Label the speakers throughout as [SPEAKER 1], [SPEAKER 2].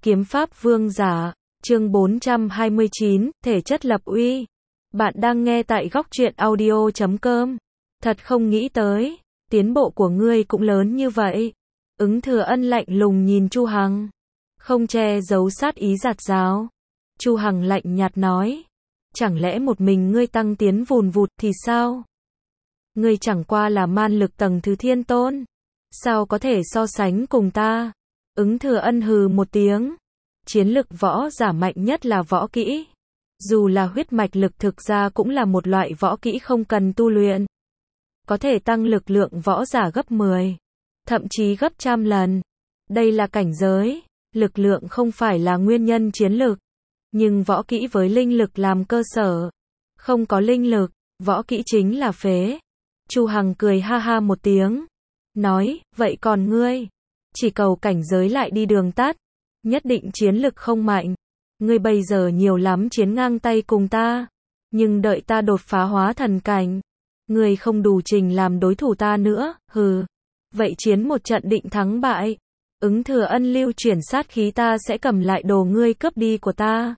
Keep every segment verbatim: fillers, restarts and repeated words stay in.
[SPEAKER 1] Kiếm pháp vương giả, chương bốn trăm hai mươi chín, thể chất lập uy. Bạn đang nghe tại góc truyện audio chấm com. Thật không nghĩ tới, tiến bộ của ngươi cũng lớn như vậy. Ứng Thừa Ân lạnh lùng nhìn Chu Hằng, không che giấu sát ý giạt giáo. Chu Hằng lạnh nhạt nói, chẳng lẽ một mình ngươi tăng tiến vùn vụt thì sao? Ngươi chẳng qua là man lực tầng thứ thiên tôn, sao có thể so sánh cùng ta? Ứng Thừa Ân hừ một tiếng, chiến lực võ giả mạnh nhất là võ kỹ. Dù là huyết mạch lực thực ra cũng là một loại võ kỹ không cần tu luyện. Có thể tăng lực lượng võ giả gấp mười, thậm chí gấp trăm lần. Đây là cảnh giới, lực lượng không phải là nguyên nhân chiến lực. Nhưng võ kỹ với linh lực làm cơ sở. Không có linh lực, võ kỹ chính là phế. Chu Hằng cười ha ha một tiếng, nói, vậy còn ngươi? Chỉ cầu cảnh giới lại đi đường tắt, nhất định chiến lực không mạnh. Ngươi bây giờ nhiều lắm chiến ngang tay cùng ta, nhưng đợi ta đột phá hóa thần cảnh, ngươi không đủ trình làm đối thủ ta nữa, hừ. Vậy chiến một trận định thắng bại. Ứng Thừa Ân lưu chuyển sát khí, ta sẽ cầm lại đồ ngươi cướp đi của ta.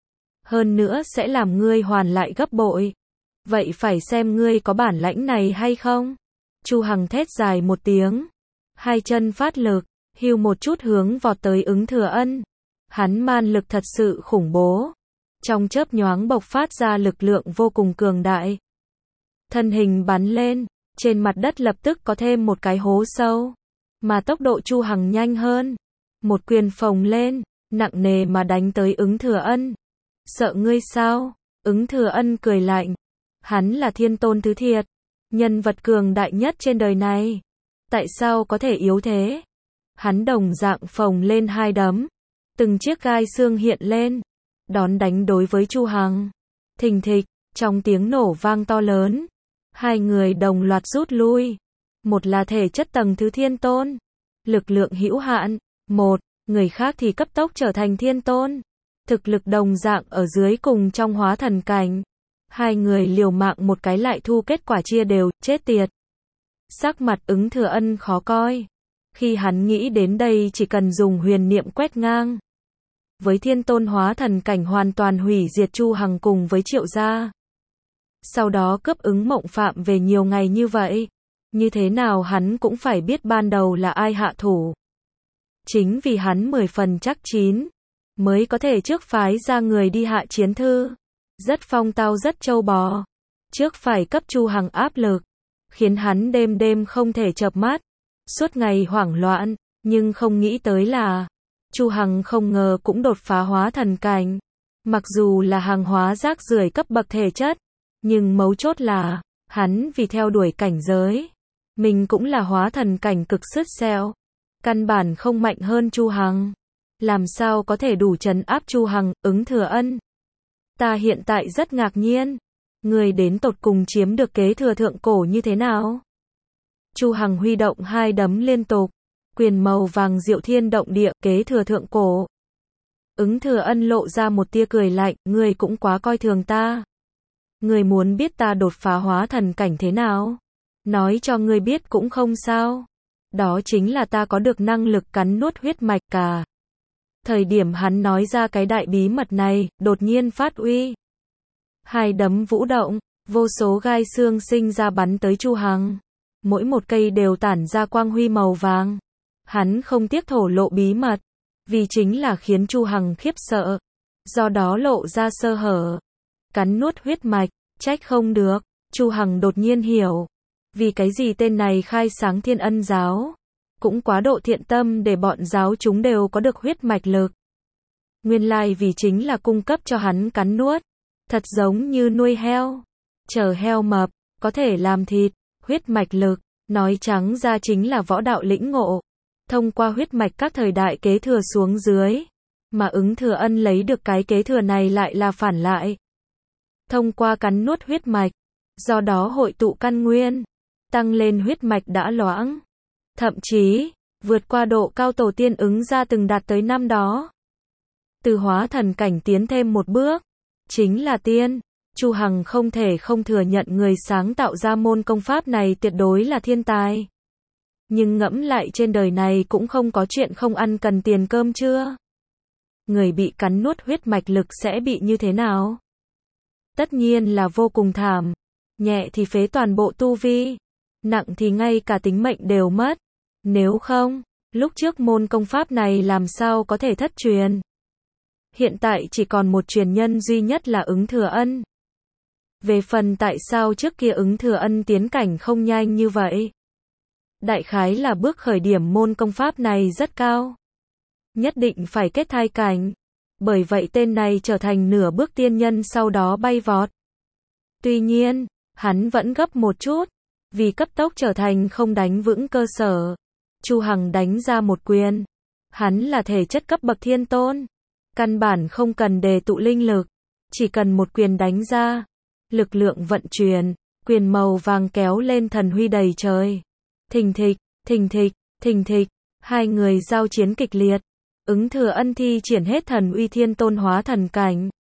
[SPEAKER 1] Hơn nữa sẽ làm ngươi hoàn lại gấp bội. Vậy phải xem ngươi có bản lãnh này hay không? Chu Hằng thét dài một tiếng, hai chân phát lực, hưu một chút hướng vọt tới Ứng Thừa Ân. Hắn man lực thật sự khủng bố, trong chớp nhoáng bộc phát ra lực lượng vô cùng cường đại. Thân hình bắn lên, trên mặt đất lập tức có thêm một cái hố sâu, mà tốc độ Chu Hằng nhanh hơn. Một quyền phồng lên, nặng nề mà đánh tới Ứng Thừa Ân. Sợ ngươi sao? Ứng Thừa Ân cười lạnh. Hắn là thiên tôn thứ thiệt, nhân vật cường đại nhất trên đời này. Tại sao có thể yếu thế? Hắn đồng dạng phồng lên hai đấm, từng chiếc gai xương hiện lên, đón đánh đối với Chu Hằng. Thình thịch, trong tiếng nổ vang to lớn, hai người đồng loạt rút lui. Một là thể chất tầng thứ thiên tôn, lực lượng hữu hạn, một, người khác thì cấp tốc trở thành thiên tôn, thực lực đồng dạng ở dưới cùng trong hóa thần cảnh. Hai người liều mạng một cái lại thu kết quả chia đều, chết tiệt. Sắc mặt Ứng Thừa Ân khó coi. Khi hắn nghĩ đến đây chỉ cần dùng huyền niệm quét ngang, với thiên tôn hóa thần cảnh hoàn toàn hủy diệt Chu Hằng cùng với Triệu gia. Sau đó cướp Ứng Mộng Phạm về nhiều ngày như vậy, như thế nào hắn cũng phải biết ban đầu là ai hạ thủ. Chính vì hắn mười phần chắc chín, mới có thể trước phái ra người đi hạ chiến thư. Rất phong tao rất trâu bò. Trước phải cấp Chu Hằng áp lực, khiến hắn đêm đêm không thể chợp mắt, suốt ngày hoảng loạn, nhưng không nghĩ tới là Chu Hằng không ngờ cũng đột phá hóa thần cảnh. Mặc dù là hàng hóa rác rưởi cấp bậc thể chất, nhưng mấu chốt là hắn vì theo đuổi cảnh giới, mình cũng là hóa thần cảnh cực sứt xeo, căn bản không mạnh hơn Chu Hằng. Làm sao có thể đủ trấn áp Chu Hằng? Ứng Thừa Ân, ta hiện tại rất ngạc nhiên, người đến tột cùng chiếm được kế thừa thượng cổ như thế nào? Chu Hằng huy động hai đấm liên tục, quyền màu vàng diệu thiên động địa, kế thừa thượng cổ. Ứng Thừa Ân lộ ra một tia cười lạnh, ngươi cũng quá coi thường ta. Ngươi muốn biết ta đột phá hóa thần cảnh thế nào? Nói cho ngươi biết cũng không sao. Đó chính là ta có được năng lực cắn nuốt huyết mạch cả. Thời điểm hắn nói ra cái đại bí mật này, đột nhiên phát uy. Hai đấm vũ động, vô số gai xương sinh ra bắn tới Chu Hằng. Mỗi một cây đều tản ra quang huy màu vàng. Hắn không tiếc thổ lộ bí mật, vì chính là khiến Chu Hằng khiếp sợ. Do đó lộ ra sơ hở. Cắn nuốt huyết mạch, trách không được. Chu Hằng đột nhiên hiểu, vì cái gì tên này khai sáng Thiên Ân giáo. Cũng quá độ thiện tâm để bọn giáo chúng đều có được huyết mạch lực. Nguyên lai vì chính là cung cấp cho hắn cắn nuốt. Thật giống như nuôi heo. Chờ heo mập, có thể làm thịt. Huyết mạch lực, nói trắng ra chính là võ đạo lĩnh ngộ. Thông qua huyết mạch các thời đại kế thừa xuống dưới. Mà Ứng Thừa Ân lấy được cái kế thừa này lại là phản lại. Thông qua cắn nuốt huyết mạch, do đó hội tụ căn nguyên, tăng lên huyết mạch đã loãng. Thậm chí, vượt qua độ cao tổ tiên Ứng gia từng đạt tới năm đó. Từ hóa thần cảnh tiến thêm một bước, chính là tiên. Chu Hằng không thể không thừa nhận người sáng tạo ra môn công pháp này tuyệt đối là thiên tài. Nhưng ngẫm lại trên đời này cũng không có chuyện không ăn cần tiền cơm chưa? người bị cắn nuốt huyết mạch lực sẽ bị như thế nào? Tất nhiên là vô cùng thảm. Nhẹ thì phế toàn bộ tu vi, nặng thì ngay cả tính mệnh đều mất. Nếu không, lúc trước môn công pháp này làm sao có thể thất truyền? Hiện tại chỉ còn một truyền nhân duy nhất là Ứng Thừa Ân. Về phần tại sao trước kia Ứng Thừa Ân tiến cảnh không nhanh như vậy? Đại khái là bước khởi điểm môn công pháp này rất cao. Nhất định phải kết thai cảnh. Bởi vậy tên này trở thành nửa bước tiên nhân sau đó bay vọt. Tuy nhiên, hắn vẫn gấp một chút. Vì cấp tốc trở thành không đánh vững cơ sở. Chu Hằng đánh ra một quyền. Hắn là thể chất cấp bậc thiên tôn. Căn bản không cần đề tụ linh lực. Chỉ cần một quyền đánh ra. Lực lượng vận chuyển. Quyền màu vàng kéo lên thần huy đầy trời. Thình thịch, thình thịch, thình thịch. Hai người giao chiến kịch liệt. Ứng Thừa Ân thi triển hết thần uy thiên tôn hóa thần cảnh.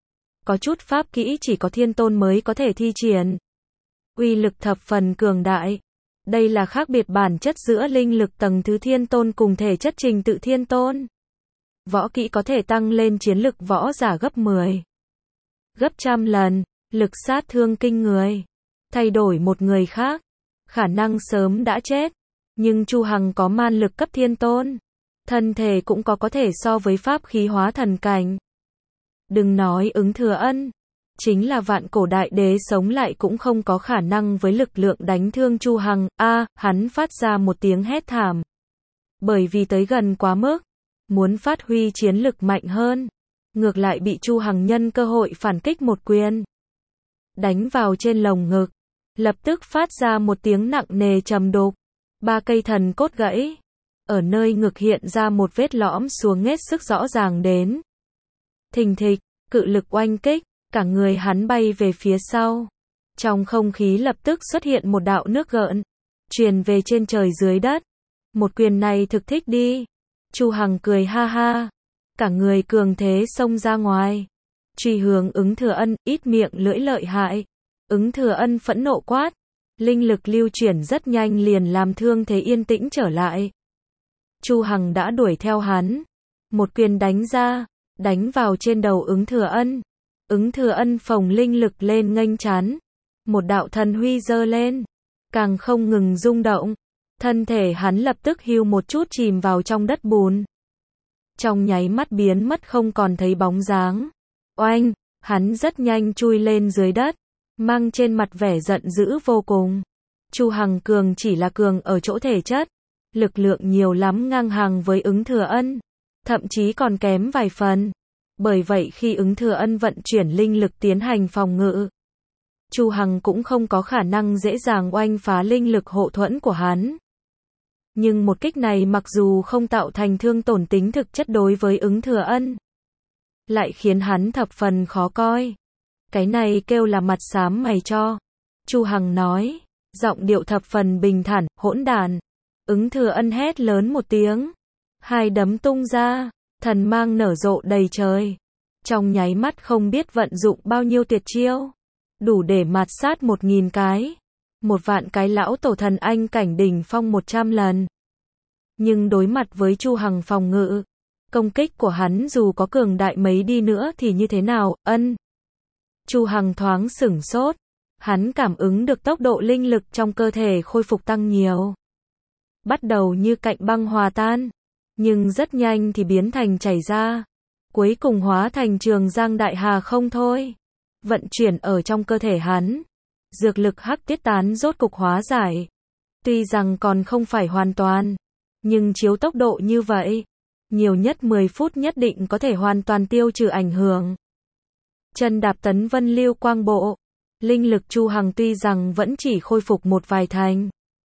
[SPEAKER 1] Có chút pháp kỹ chỉ có thiên tôn mới có thể thi triển. Uy lực thập phần cường đại. Đây là khác biệt bản chất giữa linh lực tầng thứ thiên tôn cùng thể chất trình tự thiên tôn. Võ kỹ có thể tăng lên chiến lực võ giả gấp mười, gấp trăm lần, lực sát thương kinh người. Thay đổi một người khác, khả năng sớm đã chết. Nhưng Chu Hằng có man lực cấp thiên tôn. Thân thể cũng có có thể so với pháp khí hóa thần cảnh. Đừng nói Ứng Thừa Ân, chính là vạn cổ đại đế sống lại cũng không có khả năng với lực lượng đánh thương Chu Hằng. A, à, hắn phát ra một tiếng hét thảm. Bởi vì tới gần quá mức, muốn phát huy chiến lực mạnh hơn, ngược lại bị Chu Hằng nhân cơ hội phản kích một quyền. Đánh vào trên lồng ngực, lập tức phát ra một tiếng nặng nề trầm đục. Ba cây thần cốt gãy. Ở nơi ngực hiện ra một vết lõm xuống hết sức rõ ràng đến. Thình thịch, cự lực oanh kích, cả người hắn bay về phía sau. Trong không khí lập tức xuất hiện một đạo nước gợn, truyền về trên trời dưới đất. Một quyền này thực thích đi. Chu Hằng cười ha ha, cả người cường thế xông ra ngoài, truy hướng Ứng Thừa Ân, ít miệng lưỡi lợi hại. Ứng Thừa Ân phẫn nộ quát, linh lực lưu chuyển rất nhanh liền làm thương thế yên tĩnh trở lại. Chu Hằng đã đuổi theo hắn, một quyền đánh ra, đánh vào trên đầu Ứng Thừa Ân. Ứng Thừa Ân phồng linh lực lên nghênh chắn, một đạo thần huy giơ lên, càng không ngừng rung động, thân thể hắn lập tức hiu một chút chìm vào trong đất bùn. Trong nháy mắt biến mất không còn thấy bóng dáng. Oanh, hắn rất nhanh chui lên dưới đất, mang trên mặt vẻ giận dữ vô cùng. Chu Hằng cường chỉ là cường ở chỗ thể chất, lực lượng nhiều lắm ngang hàng với Ứng Thừa Ân, thậm chí còn kém vài phần. Bởi vậy khi Ứng Thừa Ân vận chuyển linh lực tiến hành phòng ngự, Chu Hằng cũng không có khả năng dễ dàng oanh phá linh lực hộ thuẫn của hắn. Nhưng một kích này mặc dù không tạo thành thương tổn tính thực chất đối với Ứng Thừa Ân, lại khiến hắn thập phần khó coi. Cái này kêu là mặt xám mày cho. Chu Hằng nói, giọng điệu thập phần bình thản, hỗn đản. Ứng Thừa Ân hét lớn một tiếng, hai đấm tung ra, thần mang nở rộ đầy trời. Trong nháy mắt không biết vận dụng bao nhiêu tuyệt chiêu, đủ để mạt sát một nghìn cái, một vạn cái lão tổ thần anh cảnh đỉnh phong một trăm lần. Nhưng đối mặt với Chu Hằng phòng ngự, công kích của hắn dù có cường đại mấy đi nữa thì như thế nào? Ân. Chu Hằng thoáng sửng sốt, hắn cảm ứng được tốc độ linh lực trong cơ thể khôi phục tăng nhiều. Bắt đầu như cạnh băng hòa tan, nhưng rất nhanh thì biến thành chảy ra, cuối cùng hóa thành trường giang đại hà không thôi. Vận chuyển ở trong cơ thể hắn, dược lực hắc tiết tán rốt cục hóa giải. Tuy rằng còn không phải hoàn toàn, nhưng chiếu tốc độ như vậy, nhiều nhất mười phút nhất định có thể hoàn toàn tiêu trừ ảnh hưởng. Chân đạp tấn vân lưu quang bộ, linh lực Chu Hằng tuy rằng vẫn chỉ khôi phục một vài thành,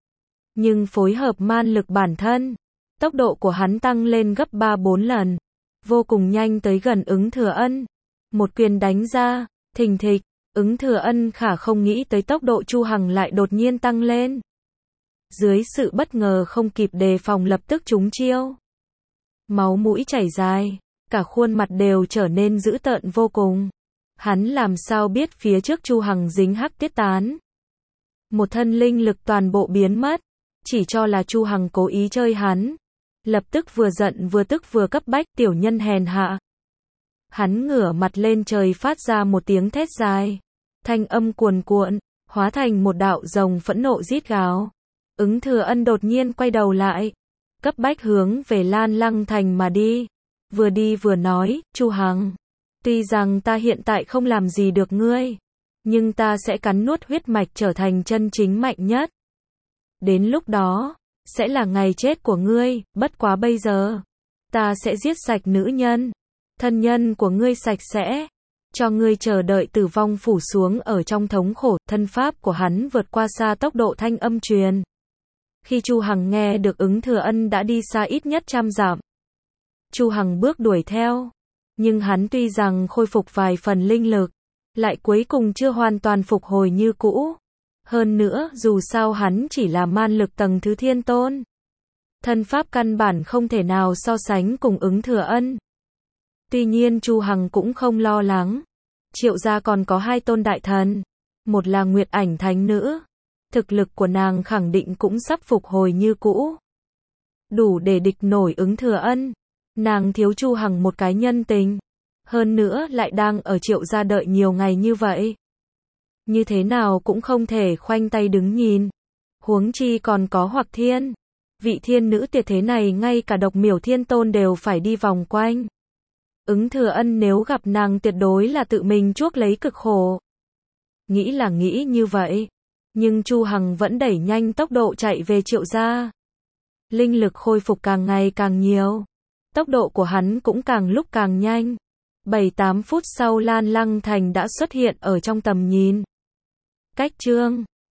[SPEAKER 1] nhưng phối hợp man lực bản thân, tốc độ của hắn tăng lên gấp ba bốn lần, vô cùng nhanh tới gần Ứng Thừa Ân. Một quyền đánh ra, thình thịch, Ứng Thừa Ân khả không nghĩ tới tốc độ Chu Hằng lại đột nhiên tăng lên. Dưới sự bất ngờ không kịp đề phòng lập tức trúng chiêu. Máu mũi chảy dài, cả khuôn mặt đều trở nên dữ tợn vô cùng. Hắn làm sao biết phía trước Chu Hằng dính hắc tiết tán. Một thân linh lực toàn bộ biến mất, chỉ cho là Chu Hằng cố ý chơi hắn. Lập tức vừa giận vừa tức vừa cấp bách, tiểu nhân hèn hạ, Hắn ngửa mặt lên trời phát ra một tiếng thét dài. Thanh âm cuồn cuộn, hóa thành một đạo rồng phẫn nộ rít gào. Ứng Thừa Ân đột nhiên quay đầu lại, cấp bách hướng về Lan Lăng Thành mà đi. Vừa đi vừa nói, Chu Hằng, tuy rằng ta hiện tại không làm gì được ngươi, nhưng ta sẽ cắn nuốt huyết mạch trở thành chân chính mạnh nhất. Đến lúc đó, sẽ là ngày chết của ngươi, bất quá bây giờ, ta sẽ giết sạch nữ nhân, thân nhân của ngươi sạch sẽ, cho ngươi chờ đợi tử vong phủ xuống ở trong thống khổ. Thân pháp của hắn vượt qua xa tốc độ thanh âm truyền. Khi Chu Hằng nghe được Ứng Thừa Ân đã đi xa ít nhất trăm dặm, Chu Hằng bước đuổi theo, nhưng hắn tuy rằng khôi phục vài phần linh lực, lại cuối cùng chưa hoàn toàn phục hồi như cũ. Hơn nữa, dù sao hắn chỉ là man lực tầng thứ thiên tôn. Thân pháp căn bản không thể nào so sánh cùng Ứng Thừa Ân. Tuy nhiên Chu Hằng cũng không lo lắng. Triệu gia còn có hai tôn đại thần. Một là Nguyệt Ảnh Thánh Nữ. Thực lực của nàng khẳng định cũng sắp phục hồi như cũ. Đủ để địch nổi Ứng Thừa Ân. Nàng thiếu Chu Hằng một cái nhân tình. Hơn nữa lại đang ở Triệu gia đợi nhiều ngày như vậy. Như thế nào cũng không thể khoanh tay đứng nhìn. Huống chi còn có Hoặc Thiên. Vị thiên nữ tuyệt thế này ngay cả Độc Miểu Thiên Tôn đều phải đi vòng quanh. Ứng Thừa Ân nếu gặp nàng tuyệt đối là tự mình chuốc lấy cực khổ. Nghĩ là nghĩ như vậy, nhưng Chu Hằng vẫn đẩy nhanh tốc độ chạy về Triệu gia. Linh lực khôi phục càng ngày càng nhiều, tốc độ của hắn cũng càng lúc càng nhanh. bảy tám phút sau Lan Lăng Thành đã xuất hiện ở trong tầm nhìn. Cách chương